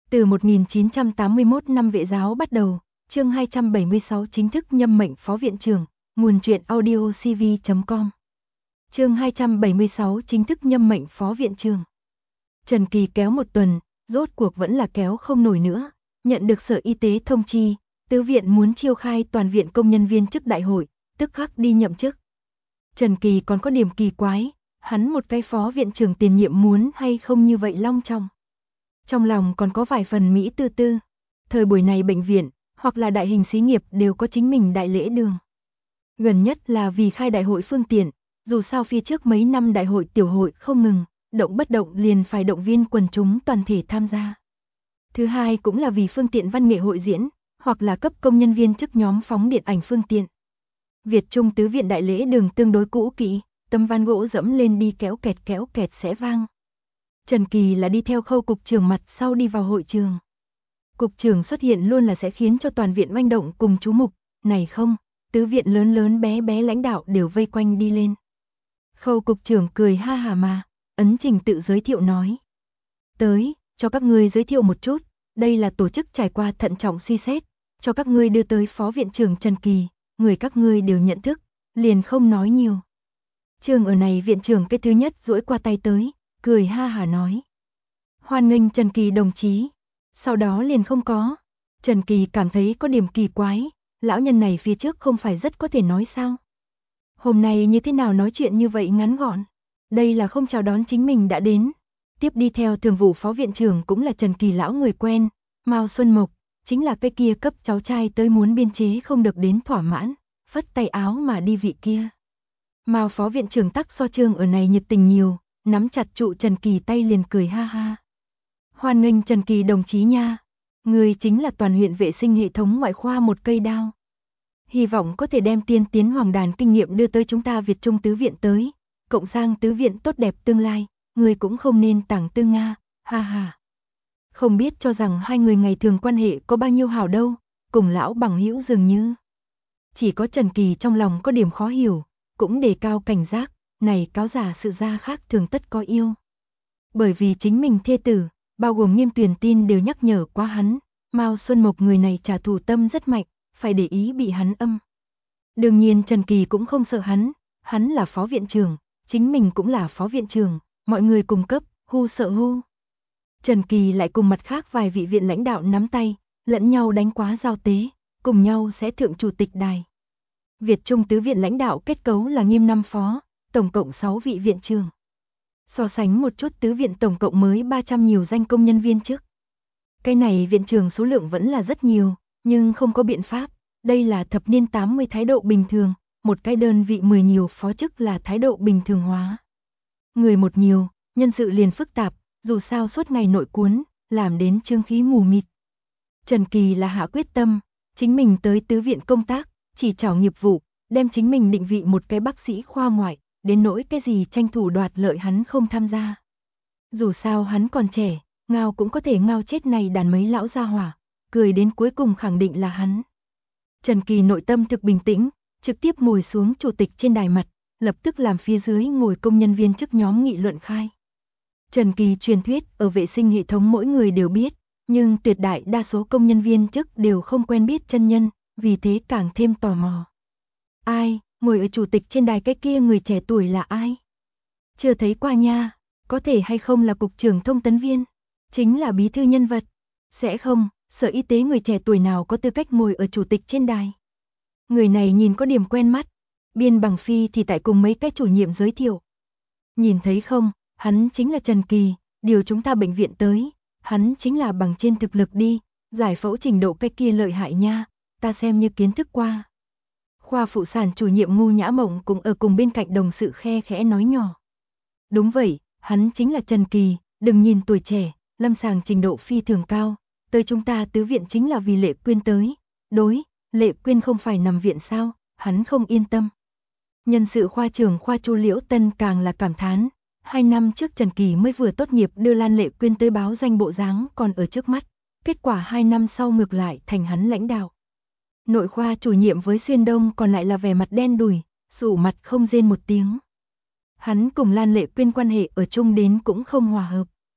Từ 1981 năm Vệ giáo bắt đầu, chương 276 chính thức nhâm mệnh phó viện trưởng, nguồn truyện audio cv.com. Chương 276 chính thức nhâm mệnh phó viện trưởng. Trần Kỳ kéo một tuần, rốt cuộc vẫn là kéo không nổi nữa, nhận được Sở Y tế thông chi, Tứ viện muốn chiêu khai toàn viện công nhân viên chức đại hội, tức khắc đi nhậm chức. Trần Kỳ còn có điểm kỳ quái, hắn một cái phó viện trưởng tiền nhiệm muốn hay không như vậy long trọng. Trong lòng còn có vài phần mỹ tư tư. Thời buổi này bệnh viện, hoặc là đại hình xí nghiệp đều có chính mình đại lễ đường. Gần nhất là vì khai đại hội phương tiện, dù sao phía trước mấy năm đại hội tiểu hội không ngừng, động bất động liền phải động viên quần chúng toàn thể tham gia. Thứ hai cũng là vì phương tiện văn nghệ hội diễn, hoặc là cấp công nhân viên chức nhóm phóng điện ảnh phương tiện. Việt Trung Tứ viện đại lễ đường tương đối cũ kỹ, tấm ván gỗ dẫm lên đi kéo kẹt sẽ vang. Trần Kỳ là đi theo Khâu cục trưởng mặt sau đi vào hội trường. Cục trưởng xuất hiện luôn là sẽ khiến cho toàn viện manh động cùng chú mục, này không, tứ viện lớn lớn bé bé lãnh đạo đều vây quanh đi lên. Khâu cục trưởng cười ha hà mà, ấn trình tự giới thiệu nói. Tới, cho các ngươi giới thiệu một chút, đây là tổ chức trải qua thận trọng suy xét, cho các ngươi đưa tới phó viện trưởng Trần Kỳ, người các ngươi đều nhận thức, liền không nói nhiều. Trường ở này viện trưởng cái thứ nhất duỗi qua tay tới, cười ha hà nói. Hoan nghênh Trần Kỳ đồng chí. Sau đó liền không có. Trần Kỳ cảm thấy có điểm kỳ quái, lão nhân này phía trước không phải rất có thể nói sao. Hôm nay như thế nào nói chuyện như vậy ngắn gọn. Đây là không chào đón chính mình đã đến. Tiếp đi theo thường vụ phó viện trưởng cũng là Trần Kỳ lão người quen, Mao Xuân Mộc, chính là cái kia cấp cháu trai tới muốn biên chế không được đến thỏa mãn, phất tay áo mà đi vị kia. Mao phó viện trưởng tắc so trương ở này nhiệt tình nhiều, nắm chặt trụ Trần Kỳ tay liền cười ha ha. Hoan nghênh Trần Kỳ đồng chí nha, người chính là toàn huyện vệ sinh hệ thống ngoại khoa một cây đao. Hy vọng có thể đem tiên tiến hoàng đàn kinh nghiệm đưa tới chúng ta Việt Trung Tứ viện tới, cộng sang Tứ viện tốt đẹp tương lai, người cũng không nên tảng tư Nga, ha ha. Không biết cho rằng hai người ngày thường quan hệ có bao nhiêu hảo đâu, cùng lão bằng hữu dường như. Chỉ có Trần Kỳ trong lòng có điểm khó hiểu, cũng đề cao cảnh giác, này cáo giả sự ra khác thường tất có yêu. Bởi vì chính mình thê tử, bao gồm Nghiêm Tuyền tin đều nhắc nhở qua hắn, Mao Xuân Mộc người này trả thù tâm rất mạnh, phải để ý bị hắn âm. Đương nhiên Trần Kỳ cũng không sợ hắn là phó viện trưởng, chính mình cũng là phó viện trưởng, mọi người cùng cấp, hu sợ hu. Trần Kỳ lại cùng mặt khác vài vị viện lãnh đạo nắm tay, lẫn nhau đánh quá giao tế, cùng nhau sẽ thượng chủ tịch đài. Việt Trung Tứ viện lãnh đạo kết cấu là Nghiêm 5 phó, tổng cộng 6 vị viện trưởng. So sánh một chút Tứ viện tổng cộng mới 300 nhiều danh công nhân viên chức. Cái này viện trưởng số lượng vẫn là rất nhiều, nhưng không có biện pháp, đây là thập niên 80 thái độ bình thường, một cái đơn vị 10 nhiều phó chức là thái độ bình thường hóa. Người một nhiều, nhân sự liền phức tạp, dù sao suốt ngày nội cuốn, làm đến chương khí mù mịt. Trần Kỳ là hạ quyết tâm, chính mình tới Tứ viện công tác, chỉ trảo nghiệp vụ, đem chính mình định vị một cái bác sĩ khoa ngoại, đến nỗi cái gì tranh thủ đoạt lợi hắn không tham gia. Dù sao hắn còn trẻ, ngao cũng có thể ngao chết này đàn mấy lão gia hỏa, cười đến cuối cùng khẳng định là hắn. Trần Kỳ nội tâm thực bình tĩnh, trực tiếp ngồi xuống chủ tịch trên đài mặt, lập tức làm phía dưới ngồi công nhân viên chức nhóm nghị luận khai. Trần Kỳ truyền thuyết ở vệ sinh hệ thống mỗi người đều biết, nhưng tuyệt đại đa số công nhân viên chức đều không quen biết chân nhân, vì thế càng thêm tò mò. Ai, ngồi ở chủ tịch trên đài cái kia người trẻ tuổi là ai? Chưa thấy qua nha, có thể hay không là cục trưởng thông tấn viên, chính là bí thư nhân vật. Sẽ không, Sở Y tế người trẻ tuổi nào có tư cách ngồi ở chủ tịch trên đài. Người này nhìn có điểm quen mắt, Biên Bằng Phi thì tại cùng mấy cái chủ nhiệm giới thiệu. Nhìn thấy không, hắn chính là Trần Kỳ, điều chúng ta bệnh viện tới, hắn chính là bằng trên thực lực đi, giải phẫu trình độ cái kia lợi hại nha, ta xem như kiến thức qua. Khoa phụ sản chủ nhiệm Ngu Nhã Mộng cũng ở cùng bên cạnh đồng sự khe khẽ nói nhỏ. Đúng vậy, hắn chính là Trần Kỳ, đừng nhìn tuổi trẻ, lâm sàng trình độ phi thường cao, tới chúng ta Tứ viện chính là vì Lệ Quyên tới. Đối, Lệ Quyên không phải nằm viện sao, hắn không yên tâm. Nhân sự khoa trưởng khoa Chu Liễu Tân càng là cảm thán, 2 năm trước Trần Kỳ mới vừa tốt nghiệp đưa Lan Lệ Quyên tới báo danh bộ dáng còn ở trước mắt, kết quả 2 năm sau ngược lại thành hắn lãnh đạo. Nội khoa chủ nhiệm với Xuyên Đông còn lại là vẻ mặt đen đủi, sụ mặt không rên một tiếng. Hắn cùng Lan Lệ Quyên quan hệ ở chung đến cũng không hòa hợp.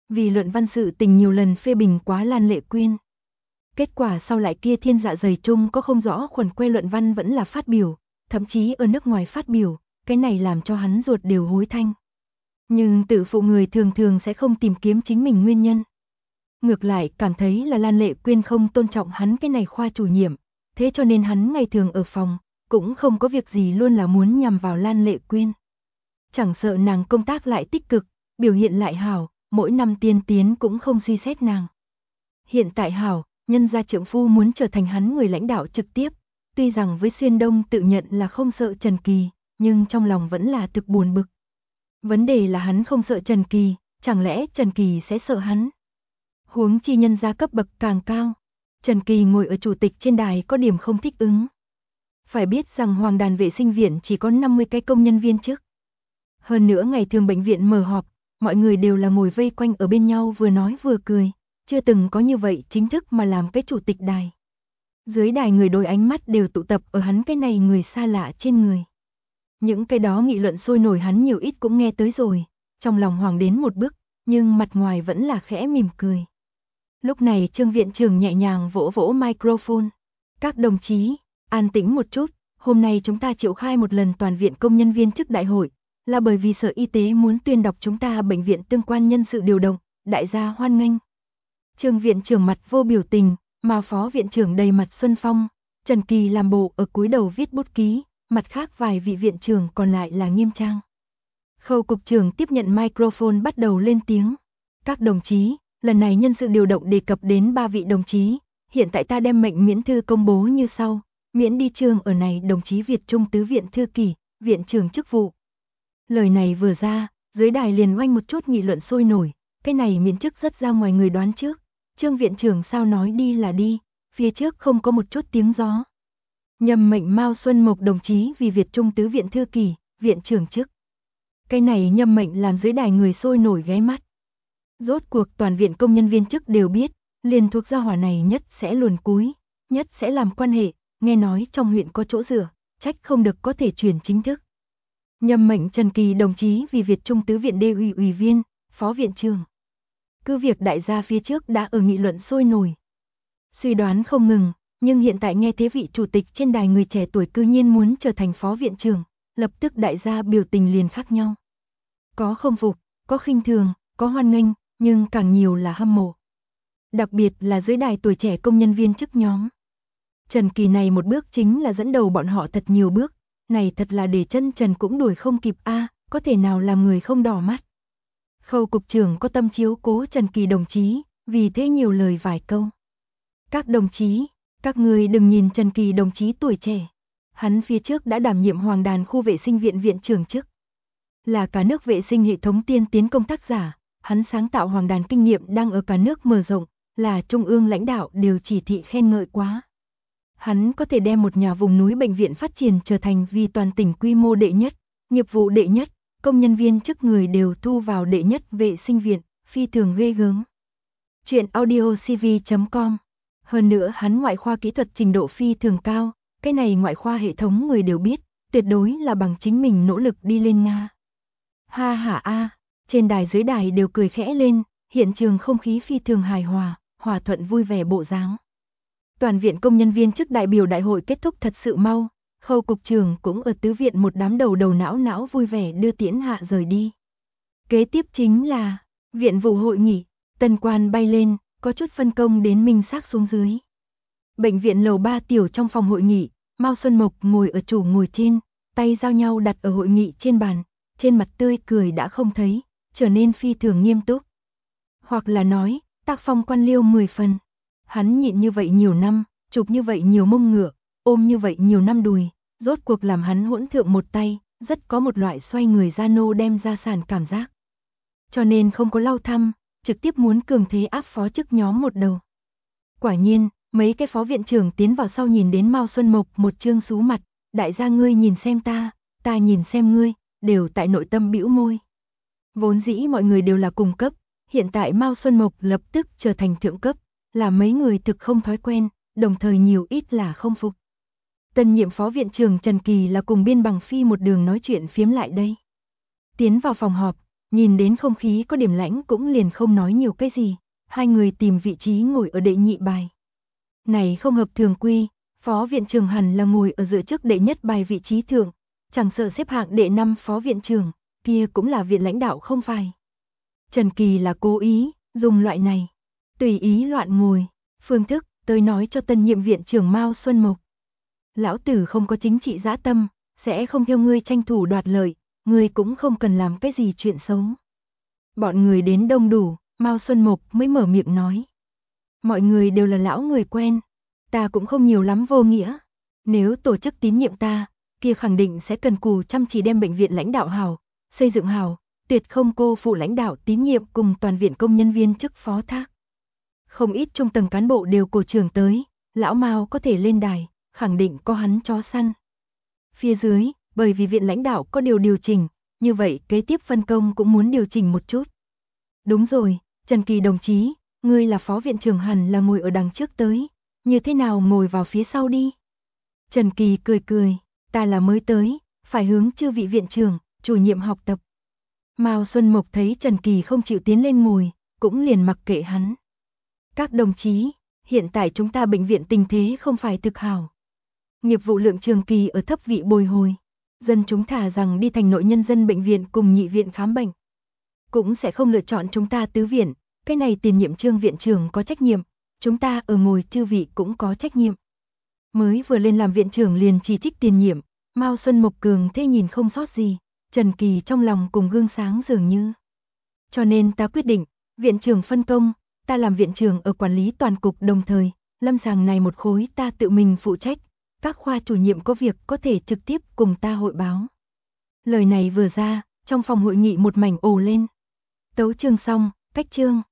Vì luận văn sự tình nhiều lần phê bình quá Lan Lệ Quyên. Kết quả sau lại kia thiên dạ dày chung có không rõ khuẩn que luận văn vẫn là phát biểu, thậm chí ở nước ngoài phát biểu, cái này làm cho hắn ruột đều hối thanh. Nhưng tự phụ người thường thường sẽ không tìm kiếm chính mình nguyên nhân. Ngược lại cảm thấy là Lan Lệ Quyên không tôn trọng hắn cái này khoa chủ nhiệm, thế cho nên hắn ngày thường ở phòng, cũng không có việc gì luôn là muốn nhằm vào Lan Lệ Quyên. Chẳng sợ nàng công tác lại tích cực, biểu hiện lại hảo, mỗi năm tiên tiến cũng không suy xét nàng. Hiện tại hảo, nhân gia trượng phu muốn trở thành hắn người lãnh đạo trực tiếp, tuy rằng với Xuyên Đông tự nhận là không sợ Trần Kỳ, nhưng trong lòng vẫn là thực buồn bực. Vấn đề là hắn không sợ Trần Kỳ, chẳng lẽ Trần Kỳ sẽ sợ hắn? Huống chi nhân gia cấp bậc càng cao, Trần Kỳ ngồi ở chủ tịch trên đài có điểm không thích ứng. Phải biết rằng Hoàng Đàn vệ sinh viện chỉ có 50 cái công nhân viên chức. Hơn nữa ngày thường bệnh viện mở họp, mọi người đều là ngồi vây quanh ở bên nhau vừa nói vừa cười, chưa từng có như vậy chính thức mà làm cái chủ tịch đài. Dưới đài người đôi ánh mắt đều tụ tập ở hắn cái này người xa lạ trên người. Những cái đó nghị luận sôi nổi hắn nhiều ít cũng nghe tới rồi, trong lòng hoảng đến một bước, nhưng mặt ngoài vẫn là khẽ mỉm cười. Lúc này Trương viện trưởng nhẹ nhàng vỗ vỗ microphone. Các đồng chí, an tĩnh một chút, hôm nay chúng ta triệu khai một lần toàn viện công nhân viên chức đại hội, là bởi vì Sở Y tế muốn tuyên đọc chúng ta bệnh viện tương quan nhân sự điều động, đại gia hoan nghênh. Trương viện trưởng mặt vô biểu tình, mà phó viện trưởng đầy mặt xuân phong, Trần Kỳ làm bộ ở cúi đầu viết bút ký, mặt khác vài vị viện trưởng còn lại là nghiêm trang. Khâu cục trưởng tiếp nhận microphone bắt đầu lên tiếng. Các đồng chí, lần này nhân sự điều động đề cập đến 3 vị đồng chí, hiện tại ta đem mệnh miễn thư công bố như sau, miễn đi trường ở này đồng chí Việt Trung tứ viện thư kỷ, viện trưởng chức vụ. Lời này vừa ra, dưới đài liền oanh một chút nghị luận sôi nổi, cái này miễn chức rất ra ngoài người đoán trước. Trương viện trưởng sao nói đi là đi, phía trước không có một chút tiếng gió. Nhầm mệnh Mao Xuân Mộc đồng chí vì Việt Trung tứ viện thư kỷ, viện trưởng chức. Cái này nhầm mệnh làm dưới đài người sôi nổi ghé mắt. Rốt cuộc toàn viện công nhân viên chức đều biết, liền thuộc gia hỏa này nhất sẽ luồn cúi, nhất sẽ làm quan hệ, nghe nói trong huyện có chỗ dựa, trách không được có thể chuyển chính thức. Nhầm mệnh Trần Kỳ đồng chí vì Việt Trung tứ viện đê ủy ủy viên, phó viện trưởng. Cứ việc đại gia phía trước đã ở nghị luận sôi nổi. Suy đoán không ngừng, nhưng hiện tại nghe thế vị chủ tịch trên đài người trẻ tuổi cư nhiên muốn trở thành phó viện trưởng, lập tức đại gia biểu tình liền khác nhau. Có không phục, có khinh thường, có hoan nghênh, nhưng càng nhiều là hâm mộ. Đặc biệt là dưới đài tuổi trẻ công nhân viên chức nhóm. Trần Kỳ này một bước chính là dẫn đầu bọn họ thật nhiều bước, này thật là để chân Trần cũng đuổi không kịp a, có thể nào làm người không đỏ mắt. Khâu cục trưởng có tâm chiếu cố Trần Kỳ đồng chí, vì thế nhiều lời vài câu. Các đồng chí, các người đừng nhìn Trần Kỳ đồng chí tuổi trẻ. Hắn phía trước đã đảm nhiệm Hoàng Đàn khu vệ sinh viện viện trưởng chức. Là cả nước vệ sinh hệ thống tiên tiến công tác giả, hắn sáng tạo Hoàng Đàn kinh nghiệm đang ở cả nước mở rộng, là trung ương lãnh đạo đều chỉ thị khen ngợi quá. Hắn có thể đem một nhà vùng núi bệnh viện phát triển trở thành vì toàn tỉnh quy mô đệ nhất, nghiệp vụ đệ nhất, công nhân viên chức người đều thu vào đệ nhất vệ sinh viện, phi thường ghê gớm. Chuyện audiocv.com. Hơn nữa hắn ngoại khoa kỹ thuật trình độ phi thường cao, cái này ngoại khoa hệ thống người đều biết, tuyệt đối là bằng chính mình nỗ lực đi lên Nga. Ha ha a, trên đài dưới đài đều cười khẽ lên, hiện trường không khí phi thường hài hòa, hòa thuận vui vẻ bộ dáng. Toàn viện công nhân viên chức đại biểu đại hội kết thúc thật sự mau, Khâu cục trưởng cũng ở tứ viện một đám đầu não vui vẻ đưa tiễn hạ rời đi. Kế tiếp chính là viện vụ hội nghị, tân quan bay lên, có chút phân công đến minh xác xuống dưới. Bệnh viện lầu 3 tiểu trong phòng hội nghị, Mao Xuân Mộc ngồi ở chủ ngồi trên, tay giao nhau đặt ở hội nghị trên bàn, trên mặt tươi cười đã không thấy, trở nên phi thường nghiêm túc. Hoặc là nói, tác phong quan liêu 10 phần. Hắn nhịn như vậy nhiều năm, chụp như vậy nhiều mông ngựa, ôm như vậy nhiều năm đùi, rốt cuộc làm hắn hỗn thượng một tay, rất có một loại xoay người ra nô đem ra sàn cảm giác. Cho nên không có lau thăm, trực tiếp muốn cường thế áp phó chức nhóm một đầu. Quả nhiên, mấy cái phó viện trưởng tiến vào sau nhìn đến Mao Xuân Mộc một trương xú mặt, đại gia ngươi nhìn xem ta nhìn xem ngươi, đều tại nội tâm bĩu môi. Vốn dĩ mọi người đều là cùng cấp, hiện tại Mao Xuân Mộc lập tức trở thành thượng cấp, là mấy người thực không thói quen, đồng thời nhiều ít là không phục. Tân nhiệm phó viện trưởng Trần Kỳ là cùng Biên Bằng Phi một đường nói chuyện phiếm lại đây. Tiến vào phòng họp, Nhìn đến không khí có điểm lãnh cũng liền không nói nhiều cái gì, hai người tìm vị trí ngồi ở đệ nhị bài. Này không hợp thường quy, phó viện trưởng hẳn là ngồi ở giữa trước đệ nhất bài vị trí thượng, chẳng sợ xếp hạng đệ 5 phó viện trưởng, kia cũng là viện lãnh đạo không phải. Trần Kỳ là cố ý, dùng loại này, tùy ý loạn ngồi, phương thức, tới nói cho tân nhiệm viện trưởng Mao Xuân Mộc. Lão tử không có chính trị dã tâm, sẽ không theo ngươi tranh thủ đoạt lợi, ngươi cũng không cần làm cái gì chuyện xấu. Bọn người đến đông đủ, Mao Xuân Mộc mới mở miệng nói. Mọi người đều là lão người quen, ta cũng không nhiều lắm vô nghĩa. Nếu tổ chức tín nhiệm ta, kia khẳng định sẽ cần cù chăm chỉ đem bệnh viện lãnh đạo hảo, xây dựng hảo, tuyệt không cô phụ lãnh đạo tín nhiệm cùng toàn viện công nhân viên chức phó thác. Không ít trung tầng cán bộ đều cổ trưởng tới, lão Mao có thể lên đài, khẳng định có hắn chó săn. Phía dưới, bởi vì viện lãnh đạo có điều chỉnh, như vậy kế tiếp phân công cũng muốn điều chỉnh một chút. Đúng rồi, Trần Kỳ đồng chí, ngươi là phó viện trưởng hẳn là ngồi ở đằng trước tới, như thế nào ngồi vào phía sau đi. Trần Kỳ cười cười, ta là mới tới, phải hướng chư vị viện trưởng, chủ nhiệm học tập. Mao Xuân Mộc thấy Trần Kỳ không chịu tiến lên ngồi, cũng liền mặc kệ hắn. Các đồng chí, hiện tại chúng ta bệnh viện tình thế không phải thực hảo. Nghiệp vụ lượng trường kỳ ở thấp vị bồi hồi, dân chúng thả rằng đi thành nội nhân dân bệnh viện cùng nhị viện khám bệnh. Cũng sẽ không lựa chọn chúng ta tứ viện, cái này tiền nhiệm Trương viện trưởng có trách nhiệm, chúng ta ở ngồi chư vị cũng có trách nhiệm. Mới vừa lên làm viện trưởng liền chỉ trích tiền nhiệm, Mao Xuân Mộc cường thế nhìn không sót gì, Trần Kỳ trong lòng cùng gương sáng dường như. Cho nên ta quyết định, viện trưởng phân công, ta làm viện trưởng ở quản lý toàn cục đồng thời, lâm sàng này một khối ta tự mình phụ trách, các khoa chủ nhiệm có việc có thể trực tiếp cùng ta hội báo. Lời này vừa ra, trong phòng hội nghị một mảnh ồ lên. Tấu chương xong, cách chương.